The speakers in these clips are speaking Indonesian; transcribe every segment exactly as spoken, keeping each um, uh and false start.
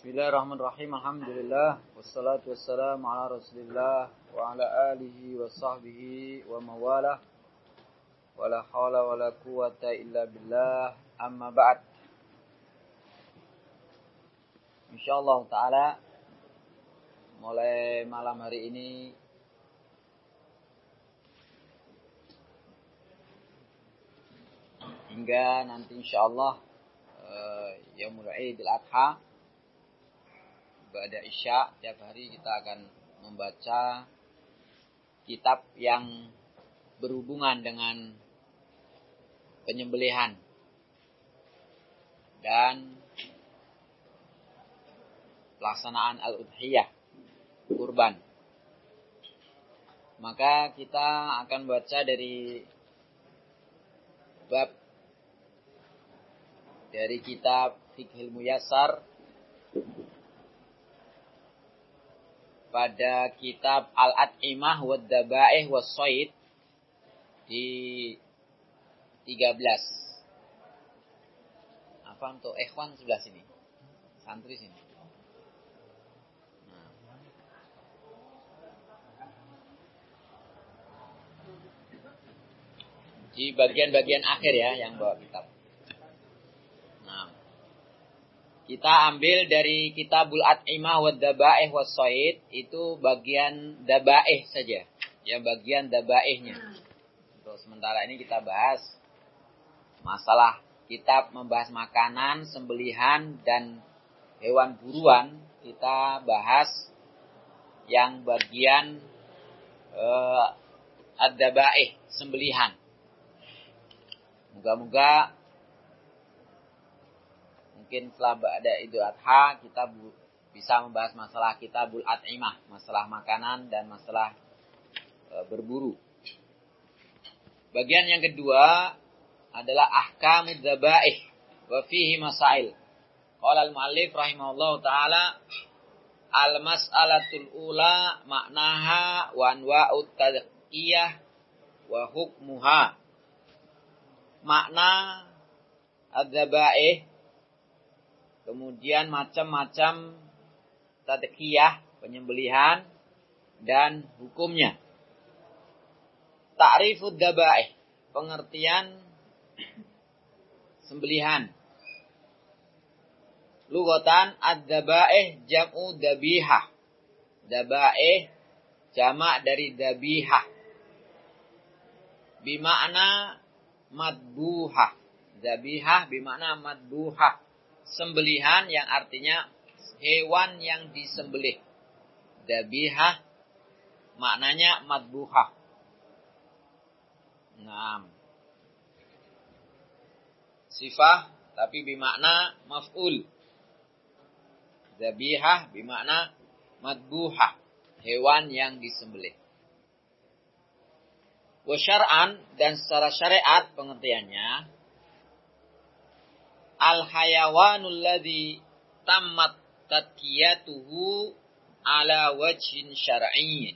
Bismillahirrahmanirrahim. Alhamdulillah wassalatu wassalamu ala Rasulillah wa ala alihi wa sahbihi wa mawalah. Wala haula wala quwata illa billah. Amma ba'd. Insyaallah taala mulai malam hari ini hingga nanti insyaallah uh, Yaumul Idul Adha ba'da Isya, tiap hari kita akan membaca kitab yang berhubungan dengan penyembelihan dan pelaksanaan al-udhiyah, kurban. Maka kita akan baca dari bab dari kitab Fiqhul Muyassar pada kitab Al-At'imah wad Daba'ih was Shayd di tiga belas. Apa untuk ikhwan sebelah sini? Santri sini. Nah. Di bagian-bagian akhir ya yang bawa kitab. Nah. Kita ambil dari Kitabul At'imah wad Daba'ih was Shayd, itu bagian Daba'ih saja. Ya, bagian Daba'ihnya. Untuk sementara ini kita bahas masalah kitab membahas makanan, sembelihan dan hewan buruan. Kita bahas yang bagian uh, ad-Daba'ih, sembelihan. Moga-moga mungkin setelah ada Idul Adha kita bisa membahas masalah Kitabul At'imah, masalah makanan dan masalah e, berburu. Bagian yang kedua adalah ahkamud dzaba'ih wa fihi masail. Qala al-muallif rahimahullahu taala al-mas'alatul ula maknaha wa anwa'ut tadqiyah wa hukmuha. Makna ad-dzaba'ih, kemudian macam-macam tadqiyah, penyembelihan, dan hukumnya. Ta'rifud daba'ih, pengertian sembelihan. Lughatan ad-daba'ih jam'u dabihah. Daba'ih jamak dari dabihah. Bimakna madbuhah. Dabihah bimakna madbuhah. Sembelihan yang artinya hewan yang disembelih. Dabihah maknanya madbuhah. Naam. Sifah tapi bimakna maf'ul. Dabihah bimakna madbuhah, hewan yang disembelih. Wa syar'an, dan secara syariat pengertiannya al-hayawanul ladzi tammat tadkiyatuhu ala wajhin syar'iyyin.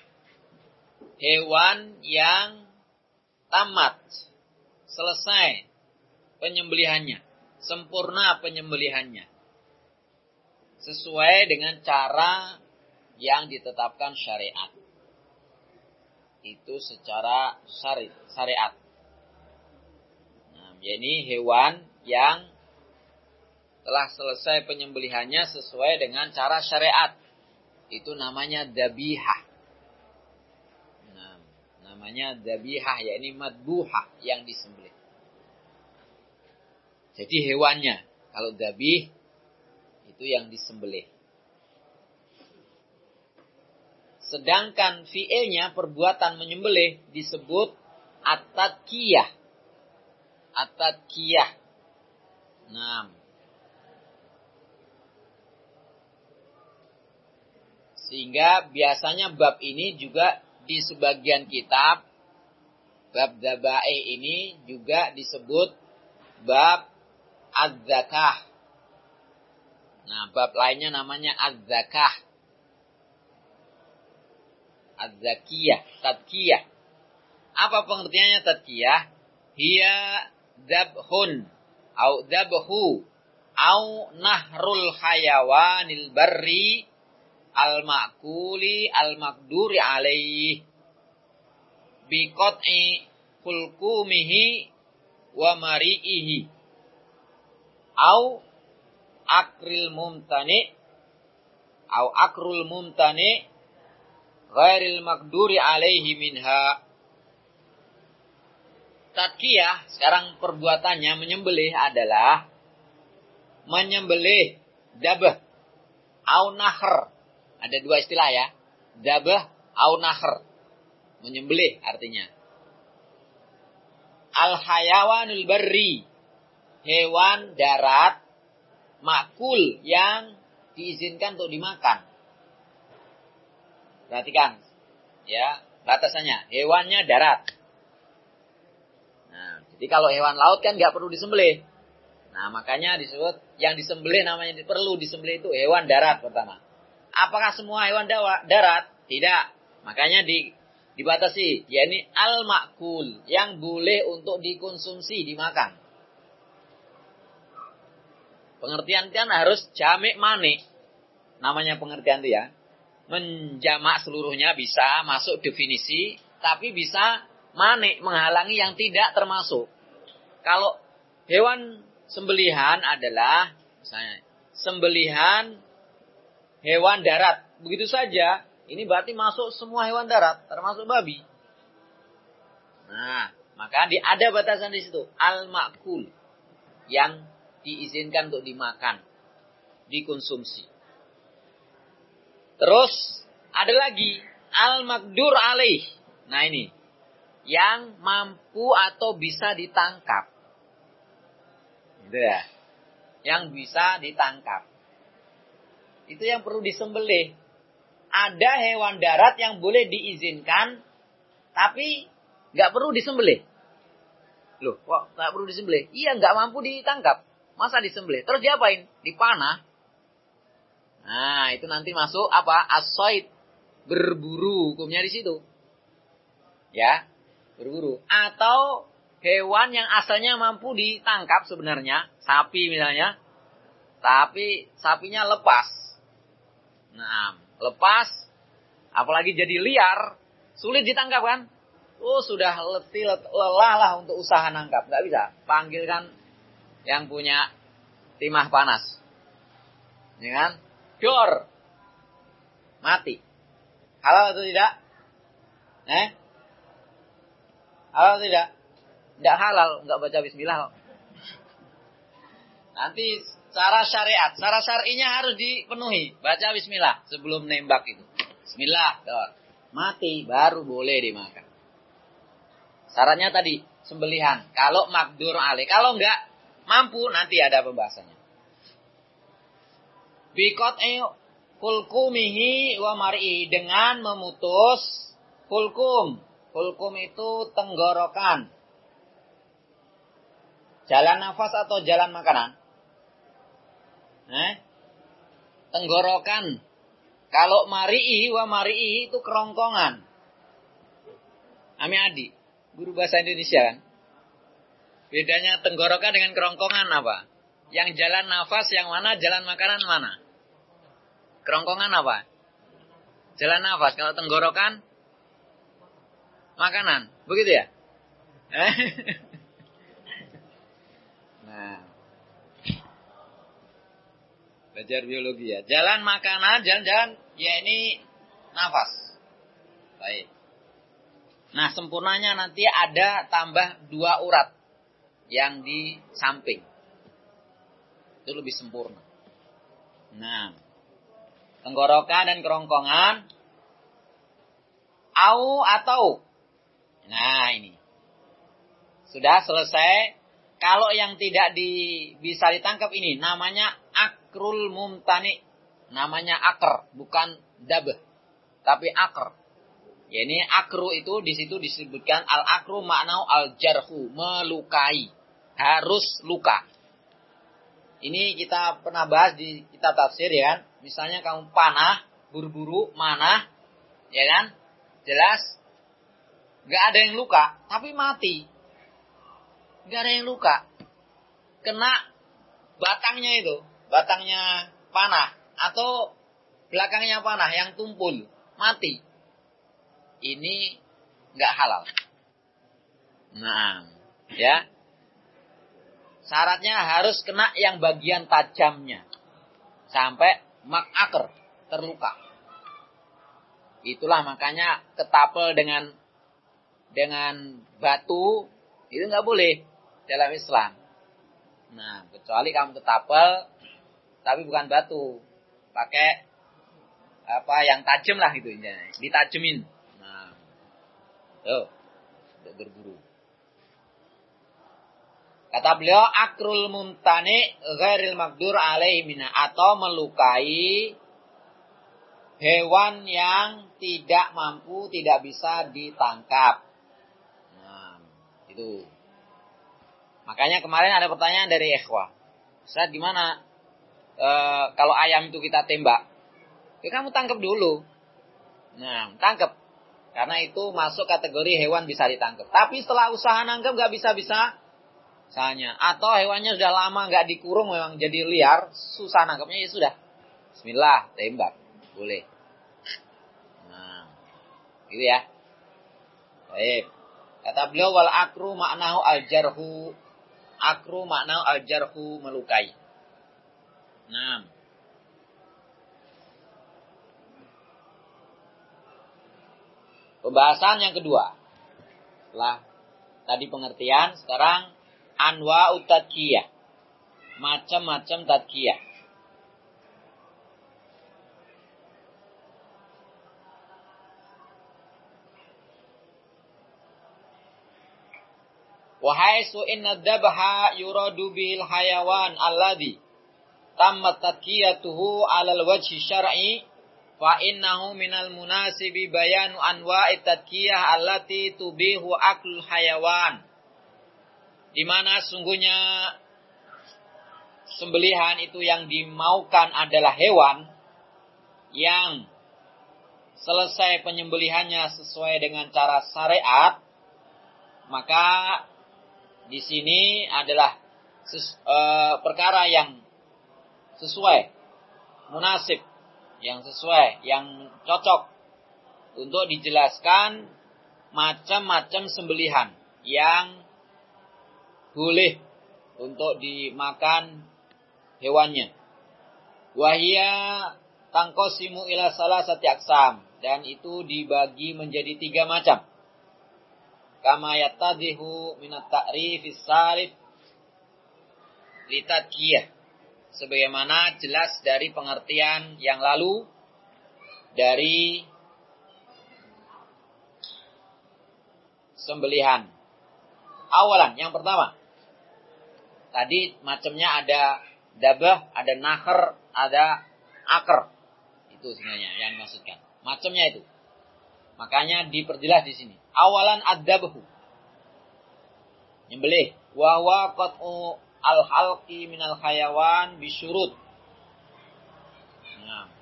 Hewan yang tamat, selesai penyembelihannya, sempurna penyembelihannya, sesuai dengan cara yang ditetapkan syariat. Itu secara syari, syariat. Nah, ini hewan yang telah selesai penyembelihannya sesuai dengan cara syariat. Itu namanya dabihah. Nah, namanya dabihah, yakni madbuhah, yang disembelih. Jadi hewannya, kalau dabih itu yang disembelih. Sedangkan fi'ilnya, perbuatan menyembelih, disebut at-tadqiyah. At-tadqiyah. Nah, sehingga biasanya bab ini juga di sebagian kitab, bab dzaba'ih ini juga disebut bab az-zakah. Nah, bab lainnya namanya az-zakah. Az-zakiyah, tadqiyah. Apa pengertiannya tadqiyah? Hiya dzabhun au dzabhu au nahrul hayawanil barri al-ma'kuli al-maqduri alaih biqat'i kulkumihi wa mari'ihi au akril mumtani au akrul mumtani ghairil maqduri alaihi minha. Tadkiyah sekarang perbuatannya menyembelih adalah menyembelih dabah au nahr. Ada dua istilah ya. Dabah au nahr. Menyembelih artinya. Al-hayawanul barri. Hewan darat. Makul yang diizinkan untuk dimakan. Perhatikan. Ya, batasannya. Hewannya darat. Nah, jadi kalau hewan laut kan nggak perlu disembelih. Nah, makanya disebut yang disembelih namanya perlu disembelih itu hewan darat pertama. Apakah semua hewan darat? Tidak. Makanya di, dibatasi. Yakni al-ma'kul. Yang boleh untuk dikonsumsi, dimakan. Pengertian kan harus jamek manik. Namanya pengertian itu ya. Menjamak seluruhnya bisa masuk definisi. Tapi bisa manik, menghalangi yang tidak termasuk. Kalau hewan sembelihan adalah, misalnya, sembelihan hewan darat. Begitu saja, ini berarti masuk semua hewan darat, termasuk babi. Nah, maka di, ada batasan di situ. Al-ma'kul. Yang diizinkan untuk dimakan. Dikonsumsi. Terus, ada lagi. Al-maqdur alaih. Nah ini. Yang mampu atau bisa ditangkap. Gitu ya. Yang bisa ditangkap. Itu yang perlu disembelih. Ada hewan darat yang boleh diizinkan, tapi nggak perlu disembelih. Loh, kok nggak perlu disembelih? Iya, nggak mampu ditangkap. Masa disembelih? Terus diapain? Dipanah. Nah, itu nanti masuk apa? As-said. Berburu, hukumnya di situ. Ya, berburu. Atau hewan yang asalnya mampu ditangkap sebenarnya, sapi misalnya, tapi sapinya lepas. Nah, lepas, apalagi jadi liar, sulit ditangkap kan? Oh, sudah letih, lelah lah untuk usaha nangkap. Nggak bisa. Panggilkan yang punya timah panas. Ya kan? Dor. Mati. Halal atau tidak? Eh? Halal atau tidak? Tidak halal. Nggak baca bismillah kok. Nanti cara syariat, cara syar'inya harus dipenuhi. Baca bismillah sebelum nembak itu. Bismillah, dor. Mati baru boleh dimakan. Syaratnya tadi sembelihan. Kalau makdur alaih, kalau enggak mampu nanti ada pembahasannya. Biqat'i kulkumihi wa mar'i, dengan memutus kulkum. Kulkum itu tenggorokan. Jalan nafas atau jalan makanan? Eh? Tenggorokan. Kalau mari'i wa mari'i itu kerongkongan. Ami Adi, guru bahasa Indonesia kan? Bedanya tenggorokan dengan kerongkongan apa? Yang jalan nafas yang mana, jalan makanan mana? Kerongkongan apa? Jalan nafas. Kalau tenggorokan makanan. Begitu ya? Eh? Nah, belajar biologi ya. Jalan makanan, jalan-jalan, ya ini nafas. Baik. Nah, sempurnanya nanti ada tambah dua urat yang di samping. Itu lebih sempurna. Nah, tenggorokan dan kerongkongan. Au atau. Nah, ini. Sudah selesai. Kalau yang tidak di, bisa ditangkap ini, namanya akrul mumtani. Namanya akr, bukan dabah. Tapi akr. Ya, ini akru itu di situ disebutkan al-akru maknau al-jarhu, melukai. Harus luka. Ini kita pernah bahas di kitab tafsir ya kan. Misalnya kamu panah, buru-buru, manah, ya kan? Jelas, gak ada yang luka, tapi mati. Gak ada yang luka. Kena batangnya itu, batangnya panah atau belakangnya panah yang tumpul, mati. Ini enggak halal. Nah, ya. Syaratnya harus kena yang bagian tajamnya. Sampai makakar, terluka. Itulah makanya ketapel dengan dengan batu itu enggak boleh dalam Islam. Nah, kecuali kamu ketapel tapi bukan batu. Pakai apa yang tajam lah gitu ya. Ditajemin. Nah. Tuh. Untuk berburu. Kata beliau, akrul mumtani ghairil maqdur alaihi mina, atau melukai hewan yang tidak mampu, tidak bisa ditangkap. Nah, itu. Makanya kemarin ada pertanyaan dari ikhwah. Ustaz, gimana e, kalau ayam itu kita tembak? Ya kamu tangkap dulu. Nah, tangkap. Karena itu masuk kategori hewan bisa ditangkap. Tapi setelah usaha nangkap gak bisa-bisa. Misalnya, atau hewannya sudah lama nggak dikurung, memang jadi liar, susah nangkapnya, ya sudah. Bismillah, tembak, boleh. Nah, gitu ya. Baik. Kata beliau, wal akru maknahu al jarhu, akru maknahu al jarhu, melukai. Nah, pembahasan yang kedua. Setelah tadi pengertian, sekarang anwa'ut tadkiyah. Macam-macam tadkiyah. Wa haitsu inna dabha yuradu bil hayawan alladhi tammat tadkiyatuhu 'alal wajhi syar'i fa innahu minal munasibi bayanu anwa'it tadkiyah allati tubihu aklul hayawan. Di mana sungguhnya sembelihan itu yang dimaukan adalah hewan yang selesai penyembelihannya sesuai dengan cara syariat, maka di sini adalah ses, e, perkara yang sesuai, munasib, yang sesuai, yang cocok untuk dijelaskan macam-macam sembelihan yang boleh untuk dimakan hewannya. Wahia tangkosimu ila salasati aqsam, dan itu dibagi menjadi tiga macam. Kama yattadhihu minat ta'rifis sarif litadkiyah, sebagaimana jelas dari pengertian yang lalu dari sembelihan. Awalan, yang pertama, tadi macamnya ada dabah, ada nakher, ada akar. Itu sebenarnya yang dimaksudkan. Macamnya itu. Makanya diperjelas di sini. Awalan ad-dabhu. Nyembelih. Wa huwa qat'u al-halqi minal hayawan bisyurut. Nah.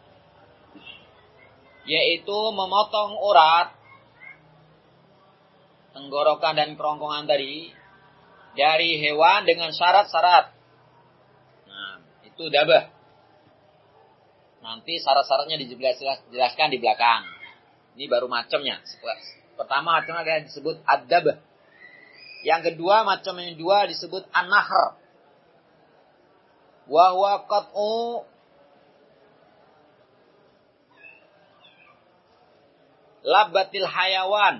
Yaitu memotong urat, tenggorokan dan kerongkongan tadi dari hewan dengan syarat-syarat. Nah, itu dabah. Nanti syarat-syaratnya dijelaskan di belakang. Ini baru macamnya. Pertama macamnya ada disebut ad-dabah. Yang kedua macam yang kedua disebut an-nahr. Wa huwa qat'u labbatil hayawan.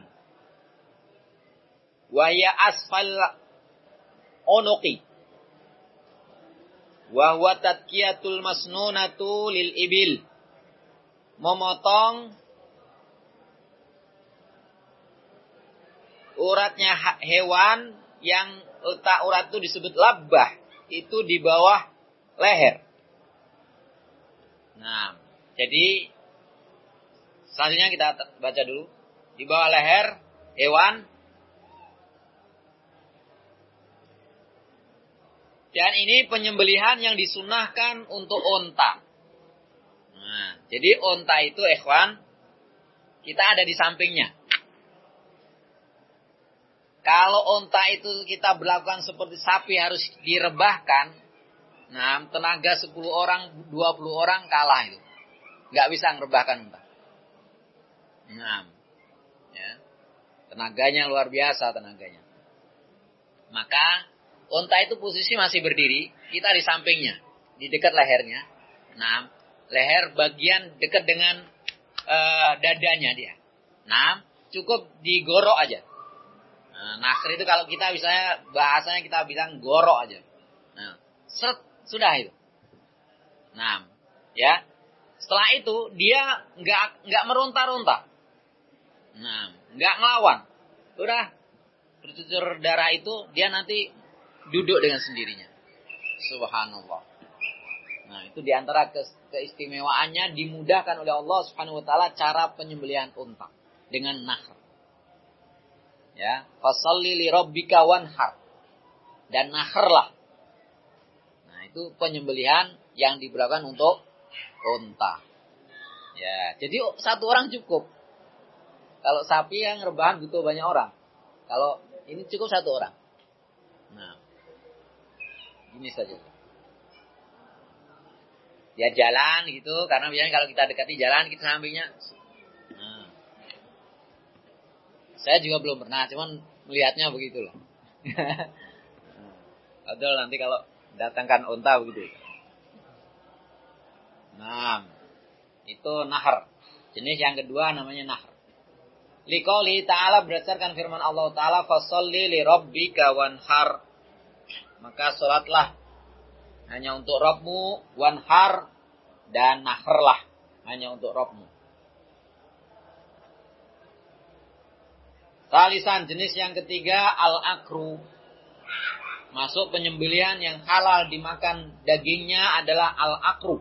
Wa hiya asfal unuqi. Wa huwa tadkiyatul masnunatu lil ibil. Memotong uratnya hewan yang letak urat itu disebut labbah. Itu di bawah leher. Nah, jadi selanjutnya kita baca dulu. Di bawah leher hewan. Dan ini penyembelihan yang disunahkan untuk onta. Nah, jadi onta itu, ikhwan, kita ada di sampingnya. Kalau onta itu kita berlakukan seperti sapi harus direbahkan, Nah, tenaga sepuluh orang, dua puluh orang kalah itu. Nggak bisa ngerebahkan unta. Nah, ya. Tenaganya luar biasa tenaganya. Maka unta itu posisi masih berdiri, kita di sampingnya, di dekat lehernya. Nah, leher bagian dekat dengan uh, dadanya dia. Nah, cukup digorok aja. Nah, nakhr itu kalau kita misalnya bahasanya kita bilang gorok aja. Nah, seret, sudah itu. Nah, ya. Setelah itu dia nggak nggak meronta-ronta. Nah, nggak ngelawan. Udah bercucur darah itu dia nanti duduk dengan sendirinya. Subhanallah. Nah, itu diantara ke, keistimewaannya dimudahkan oleh Allah Subhanahu wa taala cara penyembelihan unta dengan nahr. Ya, fasholli li rabbika wanhar. Dan nahrlah. Nah, itu penyembelihan yang diberlakukan untuk unta. Ya, jadi satu orang cukup. Kalau sapi yang rebahan butuh banyak orang. Kalau ini cukup satu orang. Nah, ini saja. Dia jalan gitu, karena biasanya kalau kita dekati jalan kita sampingnya. Nah, saya juga belum pernah, cuman melihatnya begitulah. Betul, nanti kalau datangkan unta begitu. Nah, itu nahr. Jenis yang kedua namanya nahr. Liqouli ta'ala berdasarkan firman Allah Ta'ala, fasholli li rabbika wanhar. Maka salatlah hanya untuk Rabbmu, wanhar, dan nahrlah hanya untuk Rabbmu. Salisan, jenis yang ketiga al-akru. Masuk penyembelihan yang halal dimakan dagingnya adalah al-akru.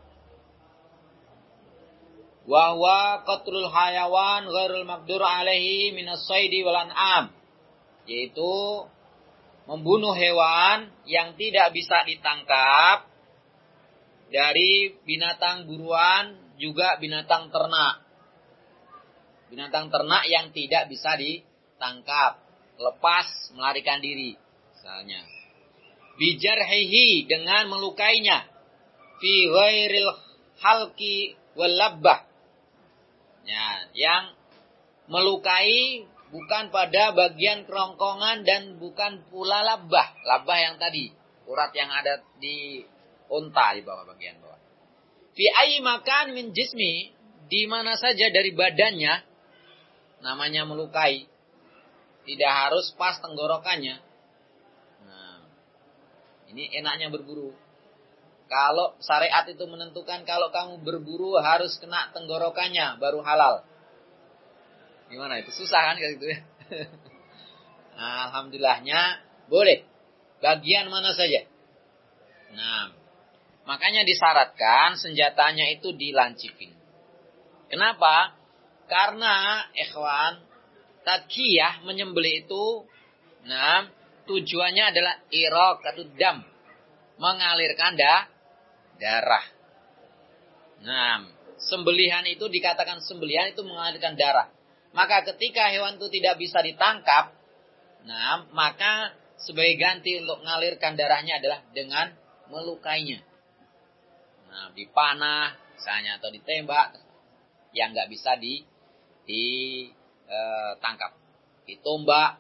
Wa huwa qatlul hayawan ghairul maqdur alaihi minas saidi wal an'am, yaitu membunuh hewan yang tidak bisa ditangkap dari binatang buruan juga binatang ternak. Binatang ternak yang tidak bisa ditangkap, lepas melarikan diri misalnya. Bijarhihi, dengan melukainya, fi ghairil halqi wal labbah. Ya, yang melukai bukan pada bagian kerongkongan dan bukan pula labbah. Labbah yang tadi, urat yang ada di unta di bawah bagian bawah. Fi ayyi makan min jismi, di mana saja dari badannya, namanya melukai. Tidak harus pas tenggorokannya. Nah, ini enaknya berburu. Kalau syariat itu menentukan kalau kamu berburu harus kena tenggorokannya baru halal. Gimana itu? Susah kan kayak gitu ya. Nah, alhamdulillahnya boleh. Bagian mana saja. Nah, makanya disyaratkan senjatanya itu dilancipin. Kenapa? Karena ikhwan, tadkiyah menyembelih itu, nah, tujuannya adalah iraqatud dam, mengalirkan dah darah. Nah, sembelihan itu dikatakan sembelihan itu mengalirkan darah. Maka ketika hewan itu tidak bisa ditangkap, nah, maka sebagai ganti untuk mengalirkan darahnya adalah dengan melukainya. Nah, dipanah misalnya atau ditembak yang nggak bisa di ditangkap, ditombak.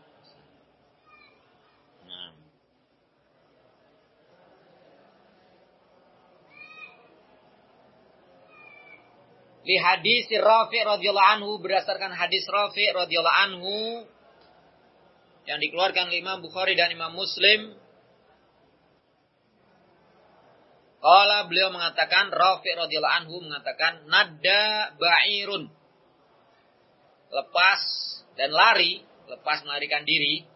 Nah, li hadis Rafi' radhiyallahu anhu, berdasarkan hadis Rafi' radhiyallahu anhu yang dikeluarkan oleh Imam Bukhari dan Imam Muslim. Qala, beliau mengatakan, Rafi' radhiyallahu anhu mengatakan, nadda ba'irun, lepas dan lari, lepas melarikan diri,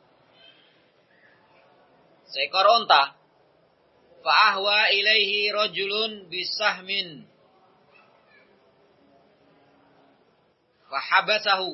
seekor unta. Fa'ahwa ilaihi rajulun bisahmin fahabasahu,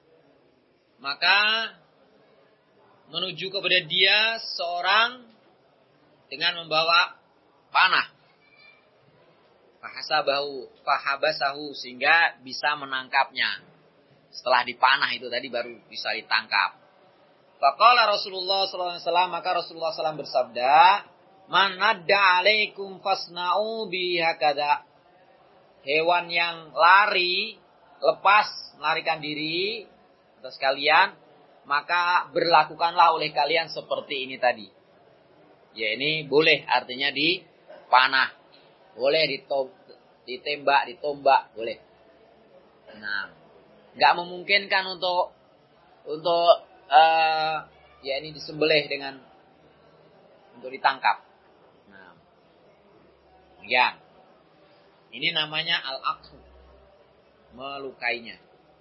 maka menuju kepada dia seorang dengan membawa panah. Fahasabahu, fahabasahu, sehingga bisa menangkapnya. Setelah dipanah itu tadi baru bisa ditangkap. Faqala Rasulullah sallallahu alaihi wasallam, maka Rasulullah sallallahu alaihi wasallam bersabda, Man nadda alaikum fasna'u bihakada. Hewan yang lari, lepas, melarikan diri atas kalian, maka berlakukanlah oleh kalian seperti ini tadi. Ya ini boleh, artinya dipanah. Boleh ditembak, ditombak, boleh. Nah, nggak memungkinkan untuk untuk uh, ya ini disembelih dengan untuk ditangkap. Nah, ya. Ini namanya al-aqsu, melukainya.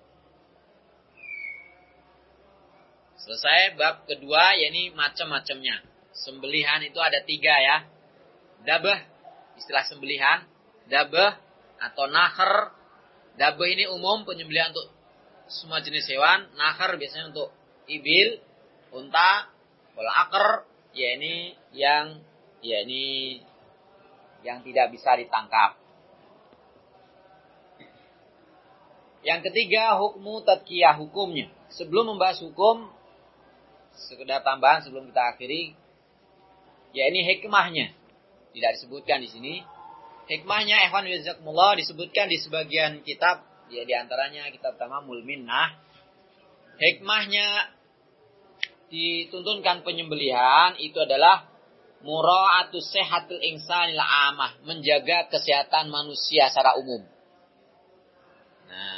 Selesai bab kedua, yakni macam-macamnya. Sembelihan itu ada tiga ya. Dabah, istilah sembelihan. Dabah atau nahr. Dabah ini umum penyembelihan untuk semua jenis hewan. Nahr biasanya untuk ibil, unta, wal aqr, yakni yang yakni yang tidak bisa ditangkap. Yang ketiga, hukmu tadkiyah, hukumnya. Sebelum membahas hukum, sekedar tambahan sebelum kita akhiri, ya ini hikmahnya. Tidak disebutkan di sini. Hikmahnya, ikhwan jazakumullah, disebutkan di sebagian kitab, ya di antaranya kitab Tamamul Minnah. Hikmahnya dituntunkan penyembelihan itu adalah mura'atus sehatil insanil amah, menjaga kesehatan manusia secara umum. Nah,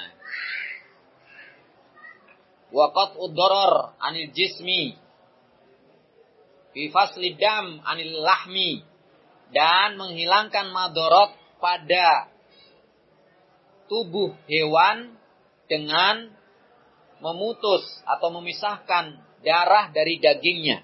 waqat udoror anil jismi, fi fasli dam anil lahmi, dan menghilangkan madorot pada tubuh hewan dengan memutus atau memisahkan darah dari dagingnya.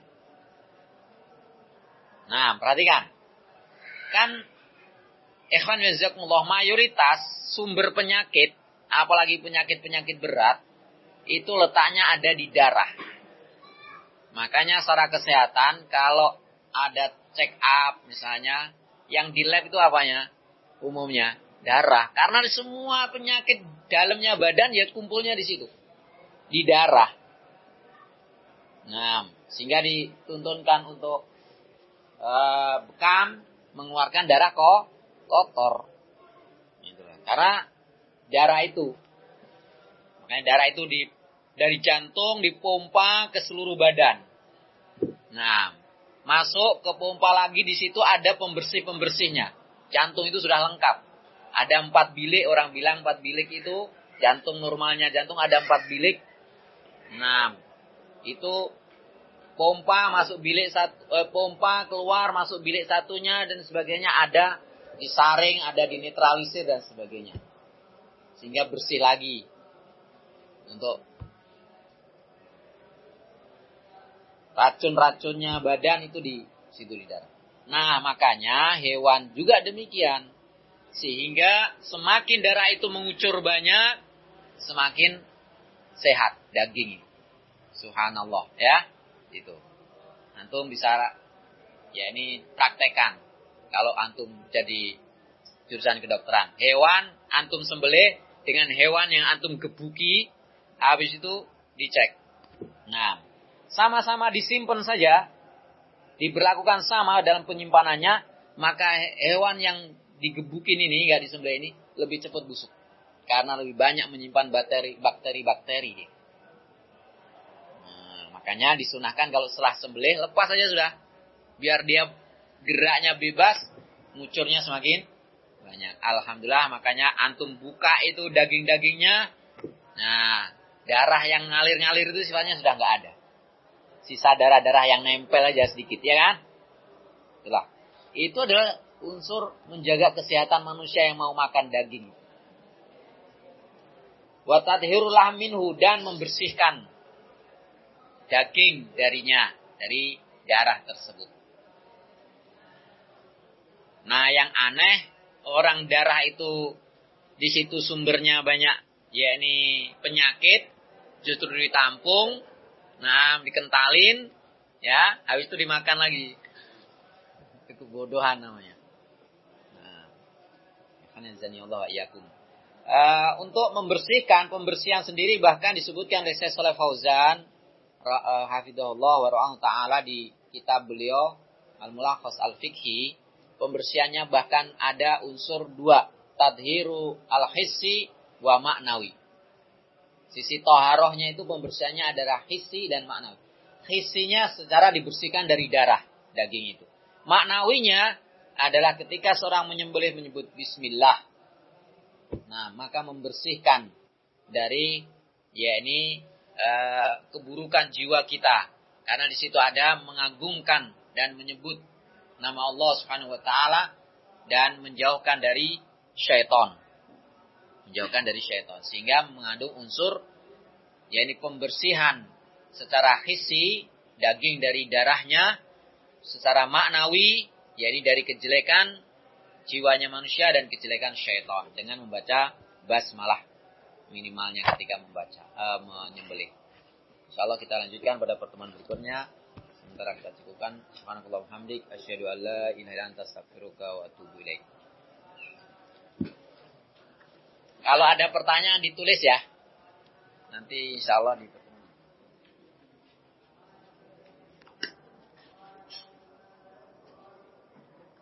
Nah, perhatikan. Kan ikhwan jazakumullah, mayoritas sumber penyakit, apalagi penyakit-penyakit berat, itu letaknya ada di darah. Makanya secara kesehatan, kalau ada check up misalnya, yang di lab itu apanya? Umumnya darah. Karena semua penyakit dalamnya badan ya kumpulnya di situ, di darah. Nah, sehingga dituntunkan untuk uh, bekam mengeluarkan darah kok kotor. Gitu. Karena darah itu, makanya darah itu di dari jantung dipompa ke seluruh badan. Nah, masuk ke pompa lagi, di situ ada pembersih-pembersihnya. Jantung itu sudah lengkap. Ada empat bilik, orang bilang empat bilik itu jantung normalnya. Jantung ada empat bilik. Nah, itu pompa masuk bilik satu, eh, pompa keluar masuk bilik satunya dan sebagainya, ada disaring, ada dinetralisir dan sebagainya. Sehingga bersih lagi untuk racun-racunnya badan itu di situ di darah. Nah, makanya hewan juga demikian. Sehingga semakin darah itu mengucur banyak, semakin sehat daging ini. Subhanallah ya. Itu. Antum bisa ya ini praktekan kalau antum jadi jurusan kedokteran. Hewan antum sembelih dengan hewan yang antum gebuki, habis itu dicek. Nah, sama-sama disimpan saja, diberlakukan sama dalam penyimpanannya, maka hewan yang digebukin ini, nggak disembelih ini, lebih cepat busuk. Karena lebih banyak menyimpan bakteri, bakteri-bakteri. Nah, makanya disunahkan kalau setelah sembelih, lepas saja sudah. Biar dia geraknya bebas, ngucurnya semakin banyak. Alhamdulillah, makanya antum buka itu daging-dagingnya. Nah, darah yang ngalir-ngalir itu sifatnya sudah nggak ada. Sisa darah-darah yang nempel aja sedikit, ya kan? Itulah. Itu adalah unsur menjaga kesehatan manusia yang mau makan daging. Wa tathhirul minhu, dan membersihkan daging darinya, dari darah tersebut. Nah, yang aneh, orang darah itu di situ sumbernya banyak, yakni penyakit, justru ditampung. Nah, dikentalin, ya, habis itu dimakan lagi. Itu kebodohan namanya. Nah, Allah iyakum. Uh, untuk membersihkan, pembersihan sendiri bahkan disebutkan oleh Syekh Shalih Fauzan, uh, hafizahullah wa ra'ahu ta'ala, di kitab beliau al-mulakhas al-fiqhi, pembersihannya bahkan ada unsur dua, tadhiru al-hissi wa ma'nawi. Sisi toharohnya itu pembersihannya adalah hissi dan ma'nawi. Hissinya secara dibersihkan dari darah daging itu. Maknawinya adalah ketika seorang menyembelih menyebut bismillah. Nah, maka membersihkan dari yakni uh, keburukan jiwa kita. Karena di situ ada mengagungkan dan menyebut nama Allah Subhanahu wa taala dan menjauhkan dari syaitan. Menjauhkan dari syaitan sehingga mengandung unsur yakni pembersihan secara hissi daging dari darahnya, secara maknawi yakni dari kejelekan jiwanya manusia dan kejelekan syaitan dengan membaca basmalah minimalnya ketika membaca uh, menyembelih. Insyaallah kita lanjutkan pada pertemuan berikutnya. Sementara kita cukupkan. Subhanakallahumma hamdik asyhadu an la ilaha illa anta astaghfiruka wa atubu ilaik. Kalau ada pertanyaan ditulis ya. Nanti insyaallah di